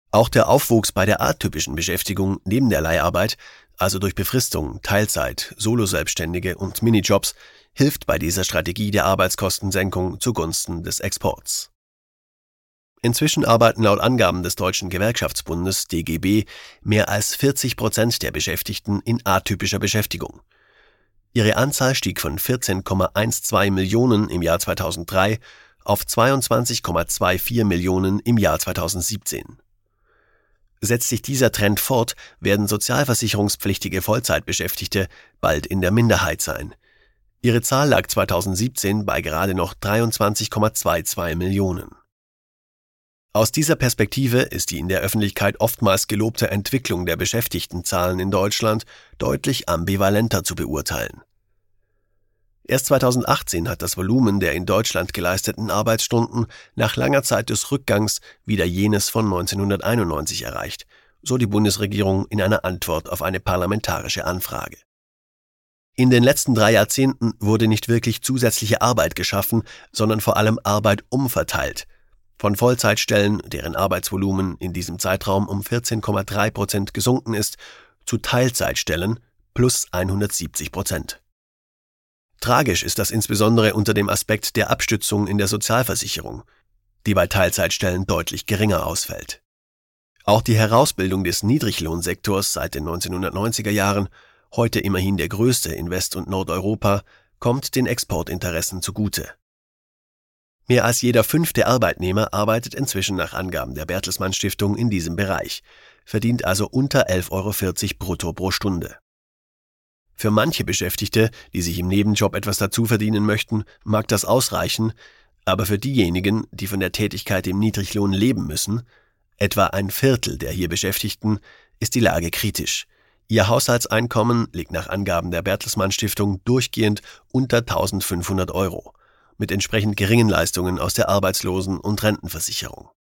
Auch der Aufwuchs bei der atypischen Beschäftigung neben der Leiharbeit, also durch Befristung, Teilzeit, Soloselbstständige und Minijobs, hilft bei dieser Strategie der Arbeitskostensenkung zugunsten des Exports. Inzwischen arbeiten laut Angaben des Deutschen Gewerkschaftsbundes DGB mehr als 40% der Beschäftigten in atypischer Beschäftigung. Ihre Anzahl stieg von 14,12 Millionen im Jahr 2003 auf 22,24 Millionen im Jahr 2017. Setzt sich dieser Trend fort, werden sozialversicherungspflichtige Vollzeitbeschäftigte bald in der Minderheit sein. Ihre Zahl lag 2017 bei gerade noch 23,22 Millionen. Aus dieser Perspektive ist die in der Öffentlichkeit oftmals gelobte Entwicklung der Beschäftigtenzahlen in Deutschland deutlich ambivalenter zu beurteilen. Erst 2018 hat das Volumen der in Deutschland geleisteten Arbeitsstunden nach langer Zeit des Rückgangs wieder jenes von 1991 erreicht, so die Bundesregierung in einer Antwort auf eine parlamentarische Anfrage. In den letzten 3 Jahrzehnten wurde nicht wirklich zusätzliche Arbeit geschaffen, sondern vor allem Arbeit umverteilt. Von Vollzeitstellen, deren Arbeitsvolumen in diesem Zeitraum um 14,3% gesunken ist, zu Teilzeitstellen plus 170%. Tragisch ist das insbesondere unter dem Aspekt der Abstützung in der Sozialversicherung, die bei Teilzeitstellen deutlich geringer ausfällt. Auch die Herausbildung des Niedriglohnsektors seit den 1990er Jahren, heute immerhin der größte in West- und Nordeuropa, kommt den Exportinteressen zugute. Mehr als jeder 5. Arbeitnehmer arbeitet inzwischen nach Angaben der Bertelsmann Stiftung in diesem Bereich, verdient also unter 11,40 € brutto pro Stunde. Für manche Beschäftigte, die sich im Nebenjob etwas dazu verdienen möchten, mag das ausreichen, aber für diejenigen, die von der Tätigkeit im Niedriglohn leben müssen, etwa ein Viertel der hier Beschäftigten, ist die Lage kritisch. Ihr Haushaltseinkommen liegt nach Angaben der Bertelsmann Stiftung durchgehend unter 1.500 €, mit entsprechend geringen Leistungen aus der Arbeitslosen- und Rentenversicherung.